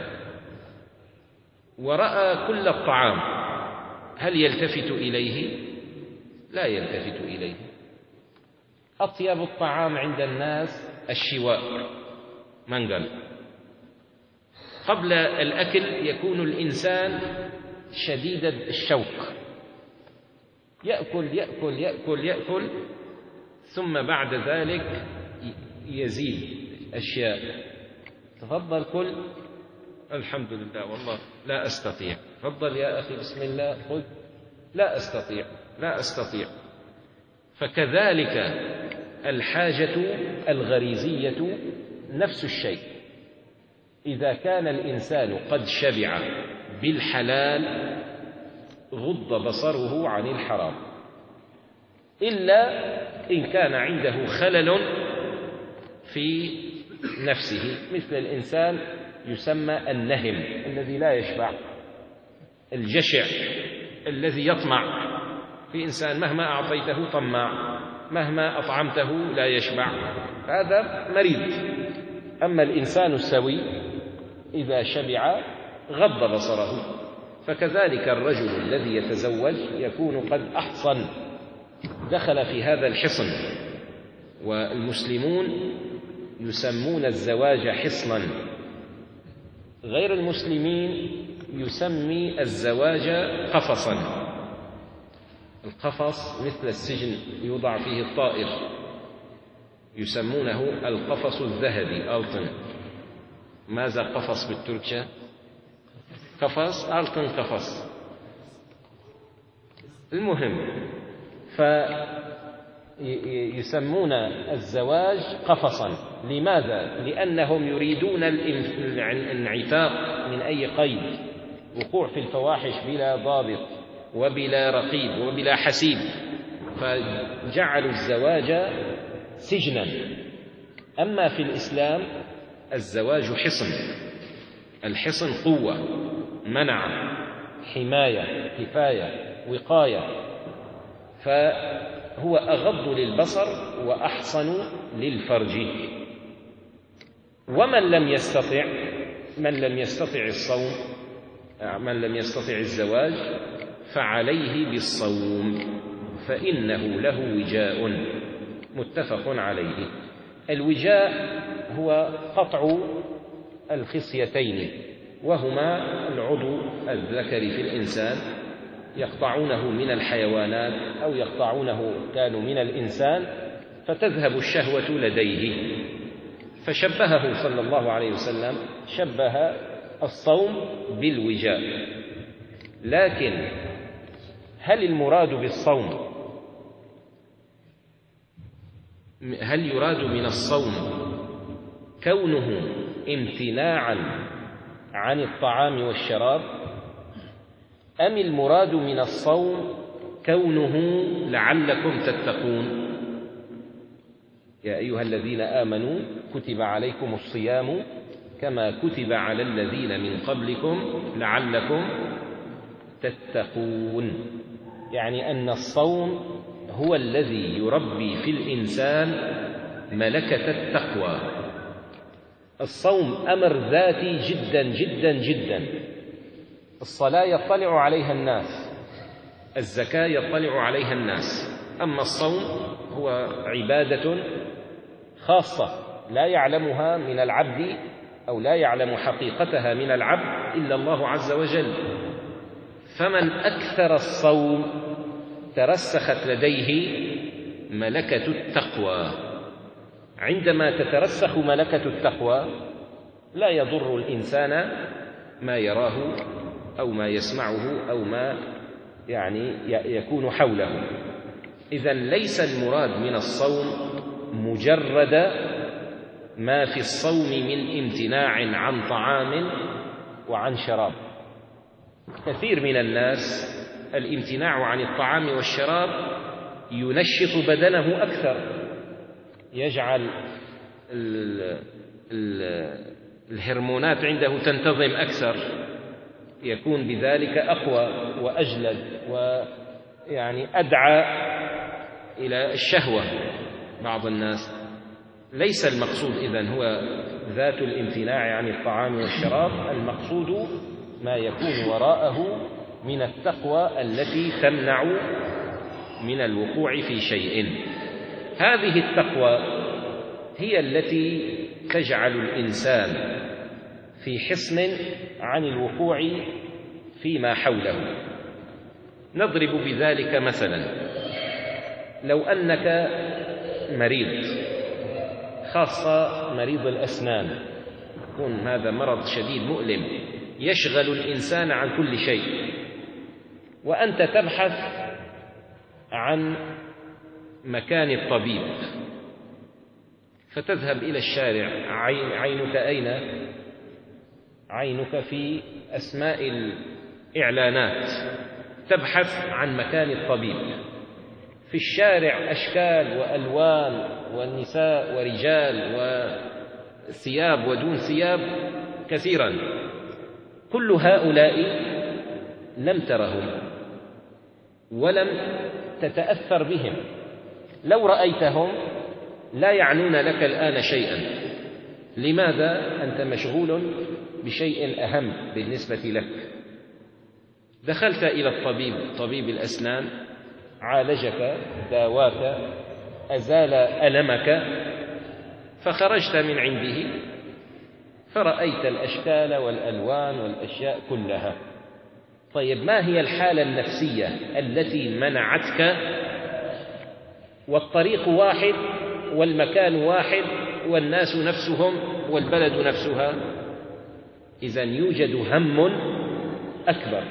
ورأى كل الطعام هل يلتفت إليه؟ لا يلتفت إليه. أطيب الطعام عند الناس الشواء، منقل. قبل الأكل يكون الإنسان شديد الشوق، يأكل يأكل يأكل يأكل ثم بعد ذلك يزيد أشياء. تفضل كل. الحمد لله والله لا أستطيع. تفضل يا أخي بسم الله خذ. لا أستطيع لا أستطيع. فكذلك الحاجة الغريزية نفس الشيء. إذا كان الإنسان قد شبع بالحلال غض بصره عن الحرام، إلا إن كان عنده خلل في نفسه، مثل الإنسان يسمى النهم الذي لا يشبع، الجشع الذي يطمع. في إنسان مهما أعطيته طماع، مهما أطعمته لا يشبع، هذا مريض. أما الإنسان السوي إذا شبع غض بصره. فكذلك الرجل الذي يتزوج يكون قد أحصن، دخل في هذا الحصن. والمسلمون يسمون الزواج حصنا، غير المسلمين يسمي الزواج قفصا. القفص مثل السجن يوضع فيه الطائر، يسمونه القفص الذهبي ألطن. ماذا قفص بالتركية؟ قفص ألطن قفص. المهم فيسمون الزواج قفصا. لماذا؟ لأنهم يريدون الانعتاق من أي قيد، وقوع في الفواحش بلا ضابط وبلا رقيب وبلا حسيب، فجعلوا الزواج سجنا. أما في الإسلام الزواج حصن. الحصن قوة، منع، حماية، كفاية، وقاية. فهو أغض للبصر وأحصن للفرج. ومن لم يستطع من لم يستطع الصوم من لم يستطع الزواج فعليه بالصوم، فإنه له وجاء. متفق عليه. الوجاء هو قطع الخصيتين، وهما العضو الذكري في الإنسان، يقطعونه من الحيوانات أو يقطعونه كانوا من الإنسان، فتذهب الشهوة لديه. فشبهه صلى الله عليه وسلم، شبه الصوم بالوجاء. لكن هل المراد بالصوم هل يراد من الصوم كونه امتناعا عن الطعام والشراب، أم المراد من الصوم كونه لعلكم تتقون؟ يا أيها الذين آمنوا كتب عليكم الصيام كما كتب على الذين من قبلكم لعلكم تتقون. يعني أن الصوم هو الذي يربي في الإنسان ملكة التقوى. الصوم أمر ذاتي جدا جدا جدا. الصلاة يطلع عليها الناس، الزكاة يطلع عليها الناس، أما الصوم هو عبادة خاصة لا يعلمها من العبد أو لا يعلم حقيقتها من العبد إلا الله عز وجل. فمن أكثر الصوم ترسخت لديه ملكة التقوى. عندما تترسخ ملكة التقوى لا يضر الإنسان ما يراه أو ما يسمعه أو ما يعني يكون حوله. إذن ليس المراد من الصوم مجرد ما في الصوم من امتناع عن طعام وعن شراب. كثير من الناس الامتناع عن الطعام والشراب ينشط بدنه أكثر، يجعل ال ال الهرمونات عنده تنتظم أكثر، يكون بذلك أقوى وأجلد ويعني أدعى إلى الشهوة. بعض الناس ليس المقصود إذن هو ذات الامتناع عن الطعام والشراب، المقصود ما يكون وراءه من التقوى التي تمنع من الوقوع في شيء. هذه التقوى هي التي تجعل الإنسان في حصن عن الوقوع فيما حوله. نضرب بذلك مثلا، لو أنك مريض، خاصة مريض الأسنان، يكون هذا مرض شديد مؤلم يشغل الإنسان عن كل شيء، وأنت تبحث عن مكان الطبيب، فتذهب إلى الشارع. عينك أين؟ عينك في أسماء الإعلانات، تبحث عن مكان الطبيب. في الشارع أشكال وألوان والنساء ورجال وثياب ودون ثياب كثيرا، كل هؤلاء لم ترهم ولم تتأثر بهم. لو رأيتهم لا يعنون لك الآن شيئا. لماذا؟ أنت مشغول بشيء أهم بالنسبة لك. دخلت إلى الطبيب، طبيب الأسنان، عالجك، داواك، أزال ألمك، فخرجت من عنده فرأيت الأشكال والألوان والأشياء كلها. طيب، ما هي الحالة النفسية التي منعتك؟ والطريق واحد والمكان واحد والناس نفسهم والبلد نفسها. إذن يوجد هم أكبر.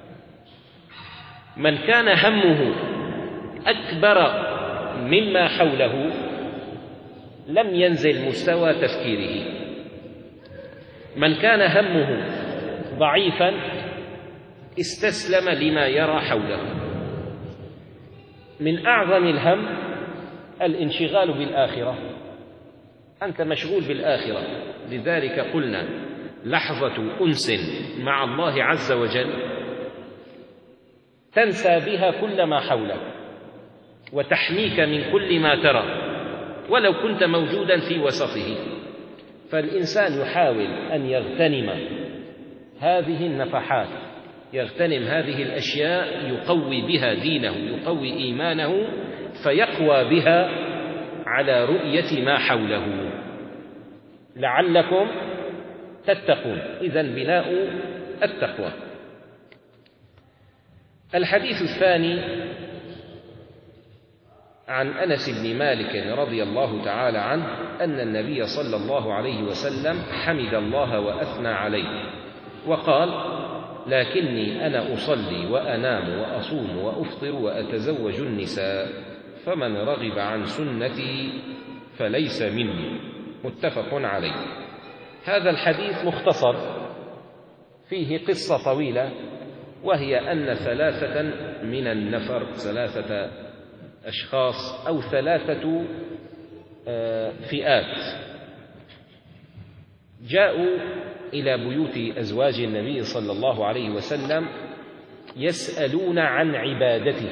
من كان همه أكبر مما حوله لم ينزل مستوى تفكيره. من كان همه ضعيفا استسلم لما يرى حوله. من أعظم الهم الانشغال بالآخرة، أنت مشغول بالآخرة. لذلك قلنا لحظة أنس مع الله عز وجل تنسى بها كل ما حولك وتحميك من كل ما ترى ولو كنت موجودا في وسطه. فالإنسان يحاول أن يغتنم هذه النفحات، يغتنم هذه الأشياء، يقوي بها دينه، يقوي إيمانه، فيقوى بها على رؤية ما حوله لعلكم تتقون. إذن بناء التقوى. الحديث الثاني عن أنس بن مالك رضي الله تعالى عنه أن النبي صلى الله عليه وسلم حمد الله وأثنى عليه وقال: لكني أنا أصلي وأنام وأصوم وأفطر وأتزوج النساء، فمن رغب عن سنتي فليس مني. متفق عليه. هذا الحديث مختصر، فيه قصة طويلة، وهي أن ثلاثة من النفر، ثلاثة أشخاص أو ثلاثة فئات، جاءوا إلى بيوت أزواج النبي صلى الله عليه وسلم يسألون عن عبادته،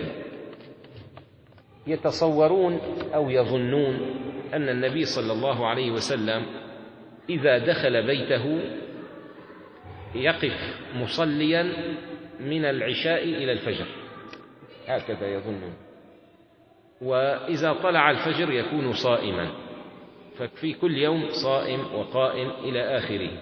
يتصورون أو يظنون أن النبي صلى الله عليه وسلم إذا دخل بيته يقف مصليا من العشاء إلى الفجر، هكذا يظنون، وإذا طلع الفجر يكون صائما، ففي كل يوم صائم وقائم إلى آخره.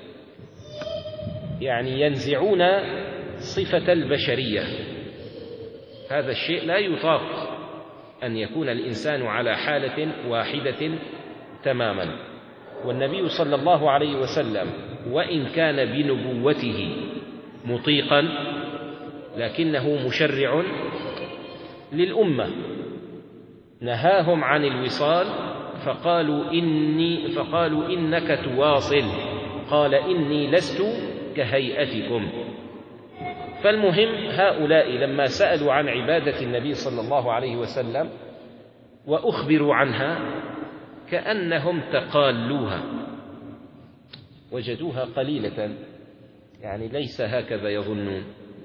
يعني ينزعون صفة البشرية. هذا الشيء لا يطاق أن يكون الإنسان على حالة واحدة تماما. والنبي صلى الله عليه وسلم وإن كان بنبوته مطيقا لكنه مشرع للأمة، نهاهم عن الوصال فقالوا إني فقالوا إنك تواصل، قال إني لست كهيئتكم. فالمهم هؤلاء لما سألوا عن عبادة النبي صلى الله عليه وسلم وأخبروا عنها كأنهم تقالوها، وجدوها قليلة، يعني ليس هكذا يظنون.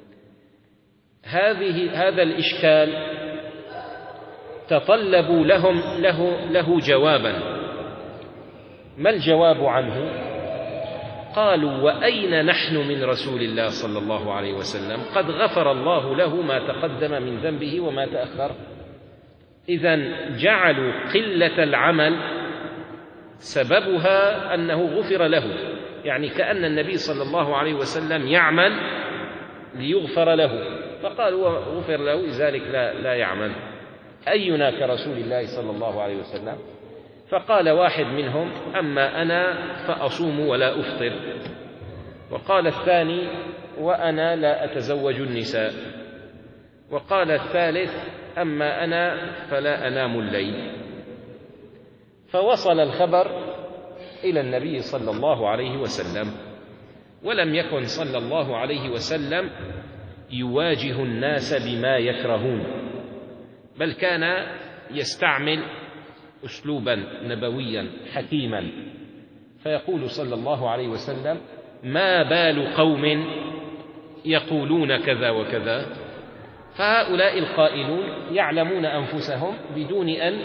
هذه هذا الإشكال تطلبوا لهم له, له جوابا. ما الجواب عنه؟ قالوا: وأين نحن من رسول الله صلى الله عليه وسلم؟ قد غفر الله له ما تقدم من ذنبه وما تأخر. إذن جعلوا قلة العمل سببها أنه غفر له، يعني كأن النبي صلى الله عليه وسلم يعمل ليغفر له، فقالوا غفر له لذلك لا, لا يعمل. أينا كرسول الله صلى الله عليه وسلم؟ فقال واحد منهم: أما أنا فأصوم ولا أفطر. وقال الثاني: وأنا لا أتزوج النساء. وقال الثالث: أما أنا فلا أنام الليل. فوصل الخبر إلى النبي صلى الله عليه وسلم، ولم يكن صلى الله عليه وسلم يواجه الناس بما يكرهون، بل كان يستعمل أسلوبا نبويا حكيما، فيقول صلى الله عليه وسلم: ما بال قوم يقولون كذا وكذا. فهؤلاء القائلون يعلمون أنفسهم بدون أن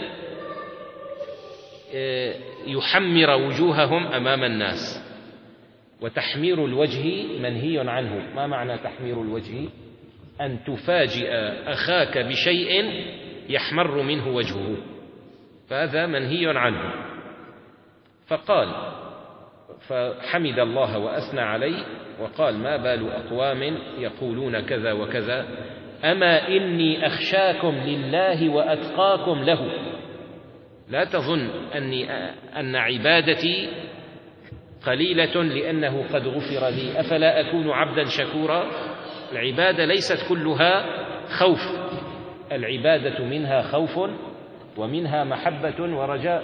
يحمر وجوههم أمام الناس. وتحمير الوجه منهي عنه. ما معنى تحمير الوجه؟ أن تفاجئ أخاك بشيء يحمر منه وجهه، فهذا منهي عنه. فقال فحمد الله وأثنى عليه وقال: ما بال أقوام يقولون كذا وكذا، أما إني أخشاكم لله وأتقاكم له. لا تظن أني أن عبادتي قليلة لأنه قد غفر لي، أفلا أكون عبدا شكورا؟ العبادة ليست كلها خوف، العبادة منها خوف ومنها محبة ورجاء.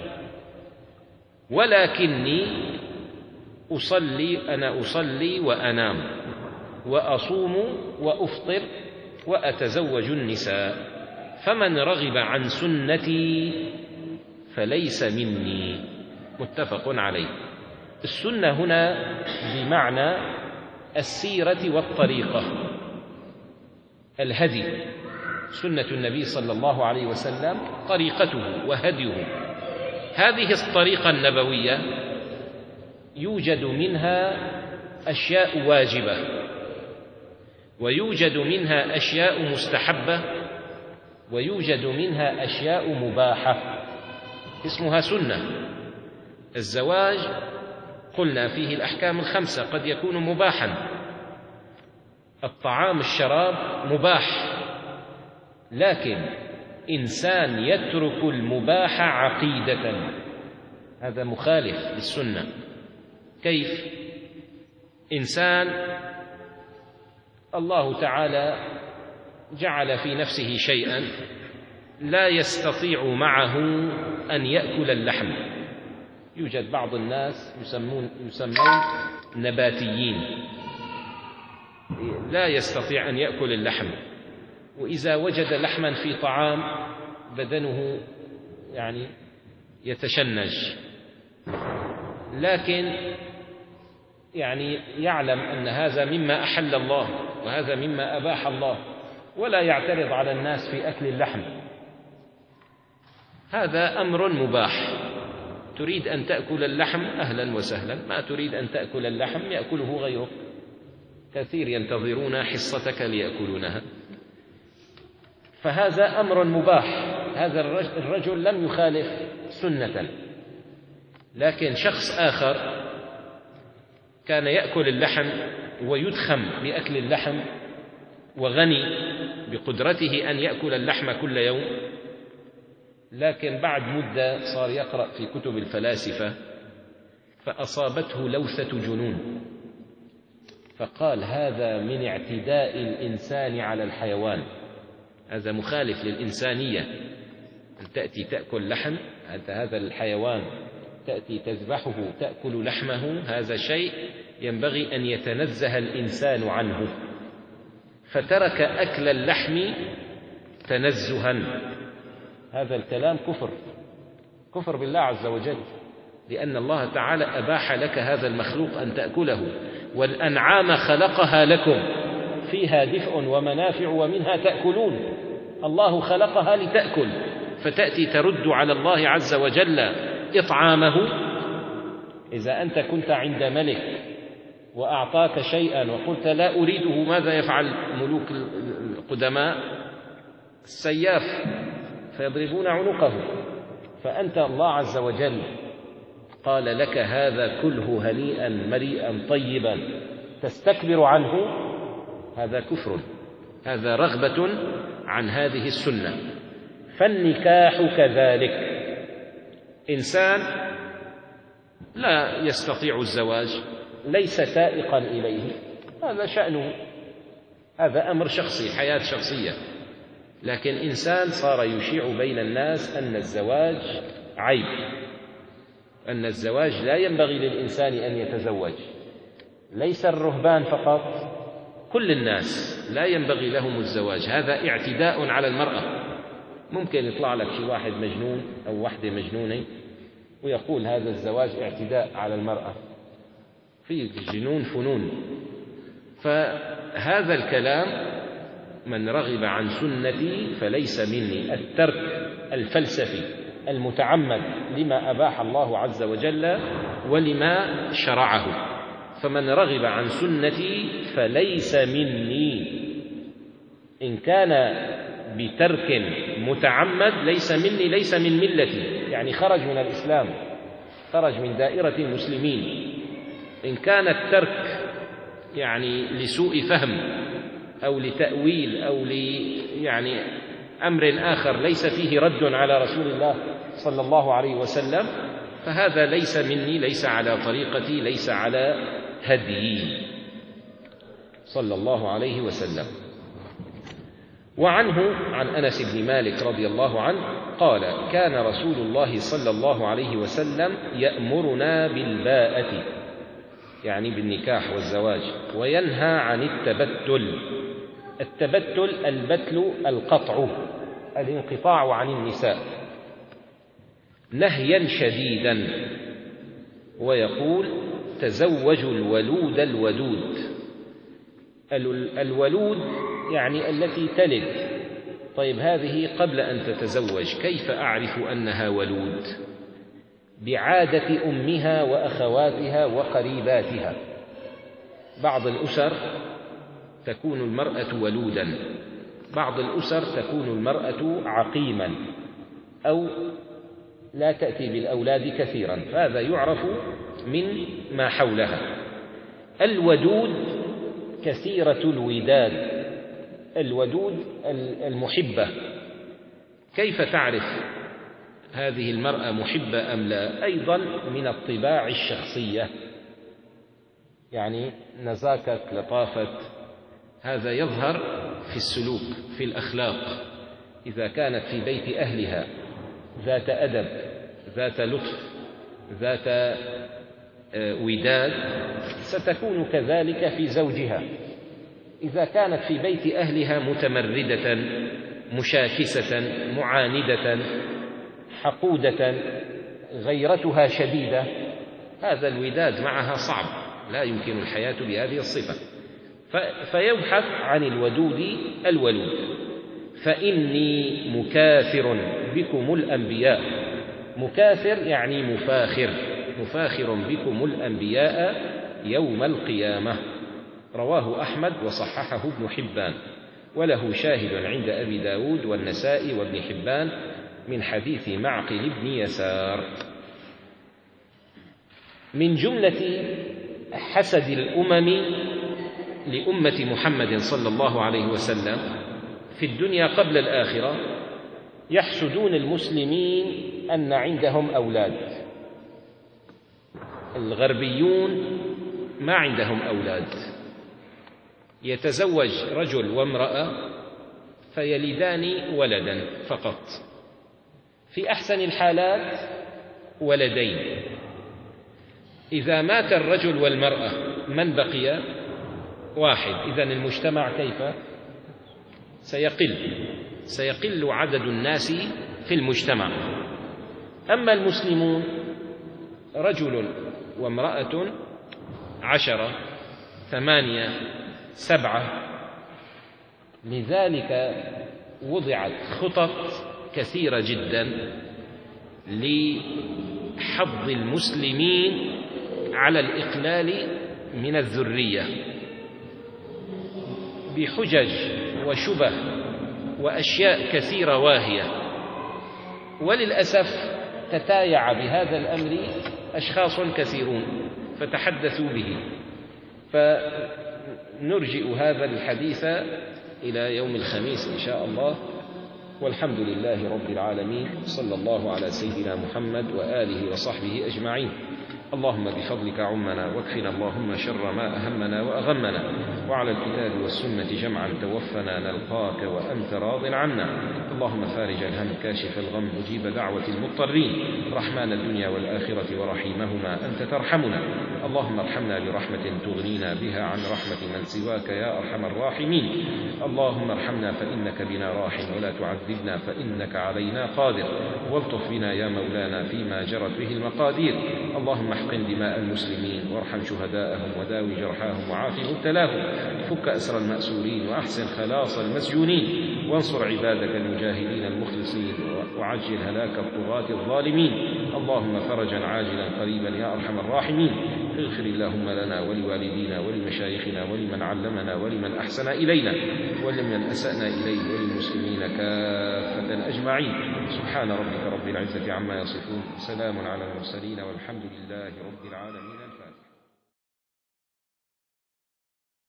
ولكني أصلي أنا أصلي وأنام وأصوم وأفطر وأتزوج النساء، فمن رغب عن سنتي فليس مني. متفق عليه. السنة هنا بمعنى السيرة والطريقة، الهدي. سنة النبي صلى الله عليه وسلم طريقته وهديه. هذه الطريقة النبوية يوجد منها أشياء واجبة، ويوجد منها أشياء مستحبة، ويوجد منها أشياء مباحة، اسمها سنة. الزواج قلنا فيه الأحكام الخمسة، قد يكون مباحا. الطعام الشراب مباح، لكن إنسان يترك المباح عقيدة هذا مخالف للسنة. كيف؟ إنسان الله تعالى جعل في نفسه شيئا لا يستطيع معه أن يأكل اللحم. يوجد بعض الناس يسمون, يسمون نباتيين، لا يستطيع أن يأكل اللحم، وإذا وجد لحما في طعام بدنه يعني يتشنج، لكن يعني يعلم أن هذا مما أحل الله وهذا مما أباح الله، ولا يعترض على الناس في أكل اللحم. هذا أمر مباح. تريد أن تأكل اللحم أهلا وسهلا، ما تريد أن تأكل اللحم يأكله غيرك. كثير ينتظرون حصتك ليأكلونها. فهذا أمر مباح، هذا الرجل لم يخالف سنة. لكن شخص آخر كان يأكل اللحم ويدخم بأكل اللحم وغني بقدرته أن يأكل اللحم كل يوم، لكن بعد مدة صار يقرأ في كتب الفلاسفة فأصابته لوثة جنون، فقال هذا من اعتداء الإنسان على الحيوان، هذا مخالف للإنسانية، أن تأتي تأكل لحم هذا الحيوان، تأتي تذبحه تأكل لحمه، هذا شيء ينبغي أن يتنزه الإنسان عنه. فترك أكل اللحم تنزها. هذا الكلام كفر، كفر بالله عز وجل، لأن الله تعالى أباح لك هذا المخلوق أن تأكله، والأنعام خلقها لكم فيها دفء ومنافع ومنها تأكلون، الله خلقها لتأكل، فتأتي ترد على الله عز وجل إطعامه. إذا أنت كنت عند ملك وأعطاك شيئا وقلت لا أريده، ماذا يفعل ملوك القدماء؟ السياف فيضربون عنقه. فأنت الله عز وجل قال لك هذا كله هنيئا مريئا طيبا، تستكبر عنه، هذا كفر، هذا رغبة عن هذه السنة. فالنكاح كذلك، إنسان لا يستطيع الزواج، ليس سائقا إليه، هذا شأنه، هذا أمر شخصي، حياة شخصية. لكن إنسان صار يشيع بين الناس أن الزواج عيب، أن الزواج لا ينبغي للإنسان أن يتزوج، ليس الرهبان فقط، كل الناس لا ينبغي لهم الزواج، هذا اعتداء على المرأة. ممكن يطلع لك شي واحد مجنون أو واحدة مجنونة ويقول هذا الزواج اعتداء على المرأة، في جنون فنون. فهذا الكلام من رغب عن سنتي فليس مني، الترك الفلسفي المتعمد لما أباح الله عز وجل ولما شرعه. فمن رغب عن سنتي فليس مني، إن كان بترك متعمد ليس مني، ليس من ملتي، يعني خرج من الإسلام، خرج من دائرة المسلمين. إن كان الترك يعني لسوء فهم أو لتأويل أو ل يعني أمر آخر ليس فيه رد على رسول الله صلى الله عليه وسلم، فهذا ليس مني، ليس على طريقتي، ليس على هديي صلى الله عليه وسلم. وعنه عن أنس بن مالك رضي الله عنه قال كان رسول الله صلى الله عليه وسلم يأمرنا بالباءة، يعني بالنكاح والزواج، وينهى عن التبتل. التبتل البتل القطع، الانقطاع عن النساء، نهيا شديدا. ويقول تزوجوا الولود الودود. الولود يعني التي تلد. طيب هذه قبل أن تتزوج كيف أعرف أنها ولود؟ بعادة أمها وأخواتها وقريباتها. بعض الأسر تكون المرأة ولودا، بعض الأسر تكون المرأة عقيما أو لا تأتي بالأولاد كثيرا، فهذا يعرف من ما حولها. الودود كثيرة الوداد، الودود المحبة. كيف تعرف هذه المرأة محبة أم لا؟ أيضا من الطباع الشخصية، يعني نزاكة، لطافة، هذا يظهر في السلوك، في الأخلاق. إذا كانت في بيت أهلها ذات أدب، ذات لطف، ذات وداد، ستكون كذلك في زوجها. إذا كانت في بيت أهلها متمردة، مشاكسة، معاندة، حقودة، غيرتها شديدة، هذا الوداد معها صعب، لا يمكن الحياة بهذه الصفة. فيبحث عن الودود الولود. فإني مكاثر بكم الأنبياء، مكاثر يعني مفاخر، مفاخر بكم الأنبياء يوم القيامة. رواه أحمد وصححه ابن حبان، وله شاهد عند أبي داود والنسائي وابن حبان من حديث معقل بن يسار. من جملة حسد الأمم لأمة محمد صلى الله عليه وسلم في الدنيا قبل الآخرة، يحسدون المسلمين أن عندهم أولاد. الغربيون ما عندهم أولاد، يتزوج رجل وامرأة فيلدان ولدا فقط، في أحسن الحالات ولدين. إذا مات الرجل والمرأة من بقي؟ واحد. إذن المجتمع كيف سيقل؟ سيقل عدد الناس في المجتمع. أما المسلمون رجل وامرأة عشرة ثمانية سبعة، لذلك وضعت خطط كثيرة جدا لحض المسلمين على الإقلال من الذرية بحجج وشبه وأشياء كثيرة واهية، وللأسف تتايع بهذا الأمر أشخاص كثيرون فتحدثوا به، فنرجئ هذا الحديث إلى يوم الخميس إن شاء الله. والحمد لله رب العالمين، صلى الله على سيدنا محمد وآله وصحبه أجمعين. اللهم بفضلك عمنا، واكفنا اللهم شر ما أهمنا وأغمنا، وعلى الكتاب والسنة جمعا توفنا نلقاك وأنت راض عنا. اللهم فارج الهم كاشف الغم مجيب دعوة المضطرين، رحمن الدنيا والآخرة ورحيمهما أنت ترحمنا. اللهم ارحمنا برحمة تغنينا بها عن رحمة من سواك يا أرحم الراحمين. اللهم ارحمنا فإنك بنا راحم، ولا تعذبنا فإنك علينا قادر، والطف بنا يا مولانا فيما جرت به المقادير. اللهم احقن دماء المسلمين، وارحم شهداءهم، وداوي جرحاهم، وعاف مبتلاهم، فك أسر المأسورين، وأحسن خلاص المسجونين، وانصر عبادك المجاهدين المخلصين، وعجل هلاك الطغاة الظالمين. اللهم فرجا عاجلا قريبا يا أرحم الراحمين. اغفر اللهم لنا ولوالدينا ولمشايخنا ولمن علمنا ولمن أحسن إلينا ولمن أسأنا إليه وللمسلمين كافة أجمعين. سبحان ربك رب العزة عما يصفون، سلام على المرسلين، والحمد لله رب العالمين.